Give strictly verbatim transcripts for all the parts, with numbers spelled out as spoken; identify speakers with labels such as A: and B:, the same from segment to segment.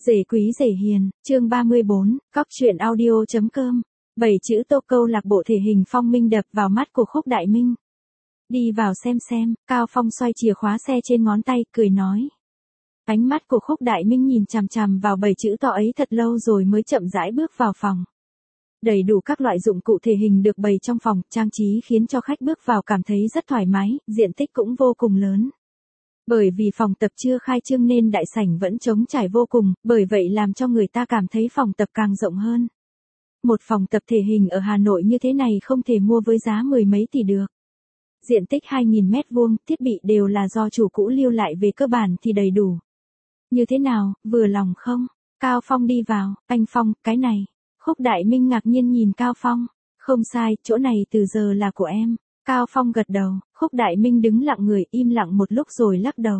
A: Rể quý rể hiền, chương ba mươi bốn, cóc truyện audio.com. Bảy chữ tô câu lạc bộ thể hình Phong Minh đập vào mắt của Khúc Đại Minh. Đi vào xem xem, Cao Phong xoay chìa khóa xe trên ngón tay, cười nói. Ánh mắt của Khúc Đại Minh nhìn chằm chằm vào bảy chữ to ấy thật lâu rồi mới chậm rãi bước vào phòng. Đầy đủ các loại dụng cụ thể hình được bày trong phòng, trang trí khiến cho khách bước vào cảm thấy rất thoải mái, diện tích cũng vô cùng lớn. Bởi vì phòng tập chưa khai trương nên đại sảnh vẫn trống trải vô cùng, bởi vậy làm cho người ta cảm thấy phòng tập càng rộng hơn. Một phòng tập thể hình ở Hà Nội như thế này không thể mua với giá mười mấy tỷ được. Diện tích hai nghìn mét vuông, thiết bị đều là do chủ cũ lưu lại, về cơ bản thì đầy đủ. Như thế nào, vừa lòng không? Cao Phong đi vào, anh Phong, cái này. Khúc Đại Minh ngạc nhiên nhìn Cao Phong. Không sai, chỗ này từ giờ là của em. Cao Phong gật đầu, Khúc Đại Minh đứng lặng người im lặng một lúc rồi lắc đầu.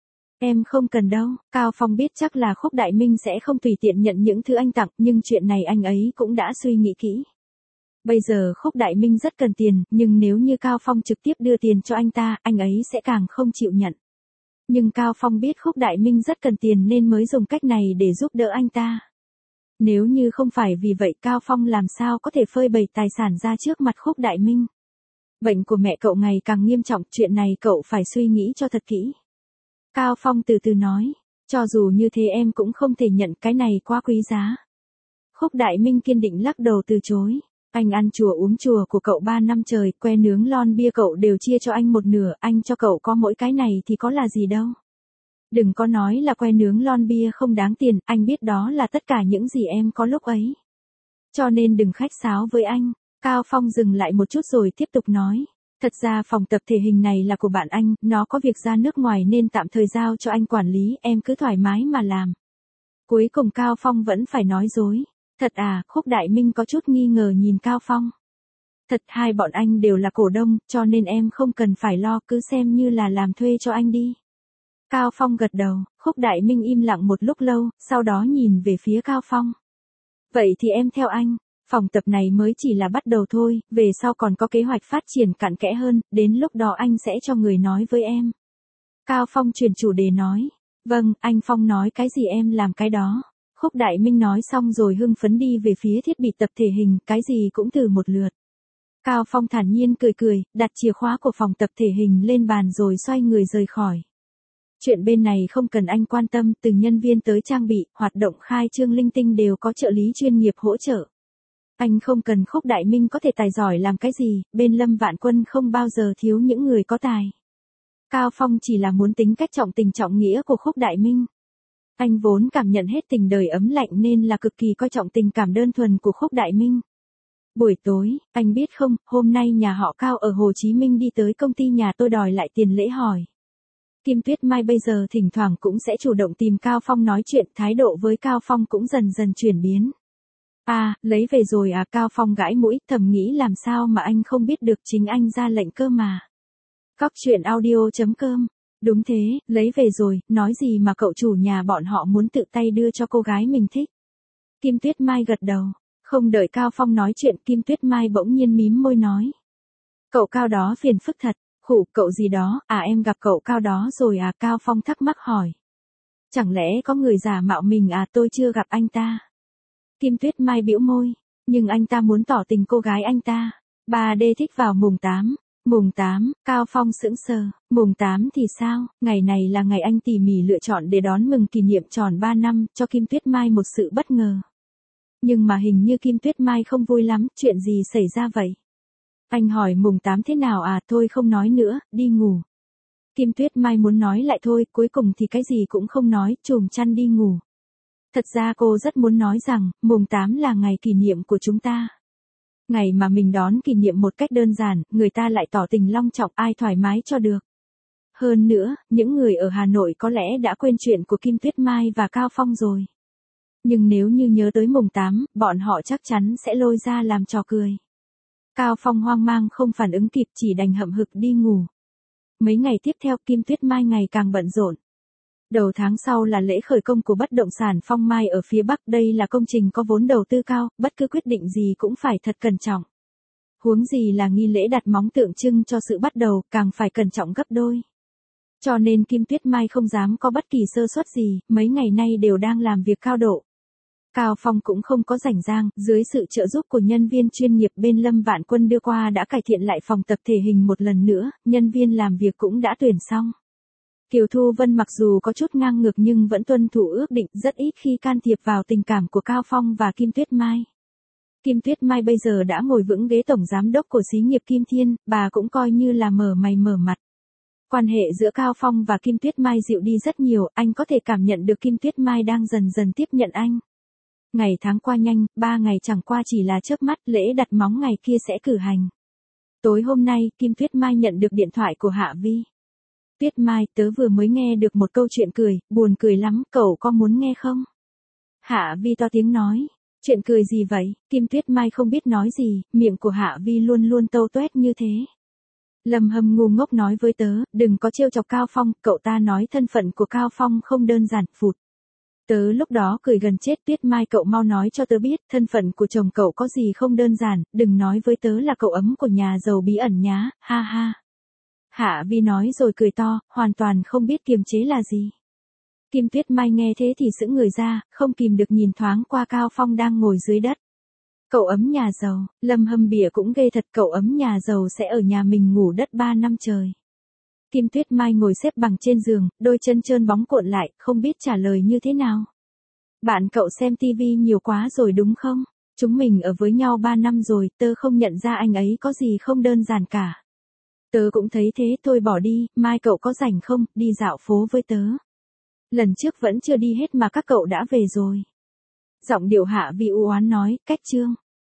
A: Em không cần đâu, Cao Phong biết chắc là Khúc Đại Minh sẽ không tùy tiện nhận những thứ anh tặng, nhưng chuyện này anh ấy cũng đã suy nghĩ kỹ. Bây giờ Khúc Đại Minh rất cần tiền, nhưng nếu như Cao Phong trực tiếp đưa tiền cho anh ta, anh ấy sẽ càng không chịu nhận. Nhưng Cao Phong biết Khúc Đại Minh rất cần tiền nên mới dùng cách này để giúp đỡ anh ta. Nếu như không phải vì vậy Cao Phong làm sao có thể phơi bày tài sản ra trước mặt Khúc Đại Minh. Bệnh của mẹ cậu ngày càng nghiêm trọng, chuyện này cậu phải suy nghĩ cho thật kỹ. Cao Phong từ từ nói, cho dù như thế em cũng không thể nhận, cái này quá quý giá. Khúc Đại Minh kiên định lắc đầu từ chối. Anh ăn chùa uống chùa của cậu ba năm trời, que nướng lon bia cậu đều chia cho anh một nửa, anh cho cậu có mỗi cái này thì có là gì đâu. Đừng có nói là que nướng lon bia không đáng tiền, anh biết đó là tất cả những gì em có lúc ấy. Cho nên đừng khách sáo với anh. Cao Phong dừng lại một chút rồi tiếp tục nói. Thật ra phòng tập thể hình này là của bạn anh, nó có việc ra nước ngoài nên tạm thời giao cho anh quản lý, em cứ thoải mái mà làm. Cuối cùng Cao Phong vẫn phải nói dối. Thật à, Khúc Đại Minh có chút nghi ngờ nhìn Cao Phong. Thật, hai bọn anh đều là cổ đông, cho nên em không cần phải lo, cứ xem như là làm thuê cho anh đi. Cao Phong gật đầu, Khúc Đại Minh im lặng một lúc lâu, sau đó nhìn về phía Cao Phong. Vậy thì em theo anh. Phòng tập này mới chỉ là bắt đầu thôi, về sau còn có kế hoạch phát triển cặn kẽ hơn, đến lúc đó anh sẽ cho người nói với em. Cao Phong chuyển chủ đề nói. Vâng, anh Phong nói cái gì em làm cái đó. Khúc Đại Minh nói xong rồi hưng phấn đi về phía thiết bị tập thể hình, cái gì cũng thử một lượt. Cao Phong thản nhiên cười cười, đặt chìa khóa của phòng tập thể hình lên bàn rồi xoay người rời khỏi. Chuyện bên này không cần anh quan tâm, từ nhân viên tới trang bị, hoạt động khai trương linh tinh đều có trợ lý chuyên nghiệp hỗ trợ. Anh không cần Khúc Đại Minh có thể tài giỏi làm cái gì, bên Lâm Vạn Quân không bao giờ thiếu những người có tài. Cao Phong chỉ là muốn tính cách trọng tình trọng nghĩa của Khúc Đại Minh. Anh vốn cảm nhận hết tình đời ấm lạnh nên là cực kỳ coi trọng tình cảm đơn thuần của Khúc Đại Minh. Buổi tối, anh biết không, hôm nay nhà họ Cao ở Hồ Chí Minh đi tới công ty nhà tôi đòi lại tiền lễ hỏi. Kim Tuyết Mai bây giờ thỉnh thoảng cũng sẽ chủ động tìm Cao Phong nói chuyện, thái độ với Cao Phong cũng dần dần chuyển biến. À, lấy về rồi à, Cao Phong gãi mũi, thầm nghĩ làm sao mà anh không biết được, chính anh ra lệnh cơ mà. Cóc truyện audio.com. Đúng thế, lấy về rồi, nói gì mà cậu chủ nhà bọn họ muốn tự tay đưa cho cô gái mình thích. Kim Tuyết Mai gật đầu, không đợi Cao Phong nói chuyện, Kim Tuyết Mai bỗng nhiên mím môi nói. Cậu Cao đó phiền phức thật, khủ, cậu gì đó, à em gặp cậu Cao đó rồi à, Cao Phong thắc mắc hỏi. Chẳng lẽ có người giả mạo mình à, tôi chưa gặp anh ta. Kim Tuyết Mai bĩu môi, nhưng anh ta muốn tỏ tình cô gái anh ta. ba D thích vào mùng tám. Mùng tám, Cao Phong sững sờ, mùng tám thì sao, ngày này là ngày anh tỉ mỉ lựa chọn để đón mừng kỷ niệm tròn ba năm, cho Kim Tuyết Mai một sự bất ngờ. Nhưng mà hình như Kim Tuyết Mai không vui lắm, chuyện gì xảy ra vậy? Anh hỏi mùng tám thế nào à, thôi không nói nữa, đi ngủ. Kim Tuyết Mai muốn nói lại thôi, cuối cùng thì cái gì cũng không nói, chùm chăn đi ngủ. Thật ra cô rất muốn nói rằng, mùng tám là ngày kỷ niệm của chúng ta. Ngày mà mình đón kỷ niệm một cách đơn giản, người ta lại tỏ tình long trọng, ai thoải mái cho được. Hơn nữa, những người ở Hà Nội có lẽ đã quên chuyện của Kim Tuyết Mai và Cao Phong rồi. Nhưng nếu như nhớ tới mùng tám, bọn họ chắc chắn sẽ lôi ra làm trò cười. Cao Phong hoang mang không phản ứng kịp, chỉ đành hậm hực đi ngủ. Mấy ngày tiếp theo Kim Tuyết Mai ngày càng bận rộn. Đầu tháng sau là lễ khởi công của bất động sản Phong Mai ở phía Bắc, đây là công trình có vốn đầu tư cao, bất cứ quyết định gì cũng phải thật cẩn trọng. Huống gì là nghi lễ đặt móng tượng trưng cho sự bắt đầu, càng phải cẩn trọng gấp đôi. Cho nên Kim Tuyết Mai không dám có bất kỳ sơ suất gì, mấy ngày nay đều đang làm việc cao độ. Cao Phong cũng không có rảnh rang, dưới sự trợ giúp của nhân viên chuyên nghiệp bên Lâm Vạn Quân đưa qua đã cải thiện lại phòng tập thể hình một lần nữa, nhân viên làm việc cũng đã tuyển xong. Kiều Thu Vân mặc dù có chút ngang ngược nhưng vẫn tuân thủ ước định, rất ít khi can thiệp vào tình cảm của Cao Phong và Kim Tuyết Mai. Kim Tuyết Mai bây giờ đã ngồi vững ghế tổng giám đốc của xí nghiệp Kim Thiên, bà cũng coi như là mở mày mở mặt. Quan hệ giữa Cao Phong và Kim Tuyết Mai dịu đi rất nhiều, anh có thể cảm nhận được Kim Tuyết Mai đang dần dần tiếp nhận anh. Ngày tháng qua nhanh, ba ngày chẳng qua chỉ là chớp mắt, lễ đặt móng ngày kia sẽ cử hành. Tối hôm nay, Kim Tuyết Mai nhận được điện thoại của Hạ Vi. Tuyết Mai, tớ vừa mới nghe được một câu chuyện cười, buồn cười lắm, cậu có muốn nghe không? Hạ Vi to tiếng nói. Chuyện cười gì vậy? Kim Tuyết Mai không biết nói gì, miệng của Hạ Vi luôn luôn tâu tuét như thế. Lâm Hâm ngu ngốc nói với tớ, đừng có trêu chọc Cao Phong, cậu ta nói thân phận của Cao Phong không đơn giản, phụt. Tớ lúc đó cười gần chết. Tuyết Mai, cậu mau nói cho tớ biết, thân phận của chồng cậu có gì không đơn giản, đừng nói với tớ là cậu ấm của nhà giàu bí ẩn nhá, ha ha. Hạ Vi nói rồi cười to, hoàn toàn không biết kiềm chế là gì. Kim Tuyết Mai nghe thế thì sững người ra, không kìm được nhìn thoáng qua Cao Phong đang ngồi dưới đất. Cậu ấm nhà giàu, Lâm Hâm bỉa cũng ghê thật, cậu ấm nhà giàu sẽ ở nhà mình ngủ đất ba năm trời. Kim Tuyết Mai ngồi xếp bằng trên giường, đôi chân trơn bóng cuộn lại, không biết trả lời như thế nào. Bạn cậu xem tivi nhiều quá rồi đúng không? Chúng mình ở với nhau ba năm rồi, tớ không nhận ra anh ấy có gì không đơn giản cả. Tớ cũng thấy thế, thôi bỏ đi, mai cậu có rảnh không, đi dạo phố với tớ. Lần trước vẫn chưa đi hết mà các cậu đã về rồi. Giọng điệu Hạ Vi u oán nói, cách chương.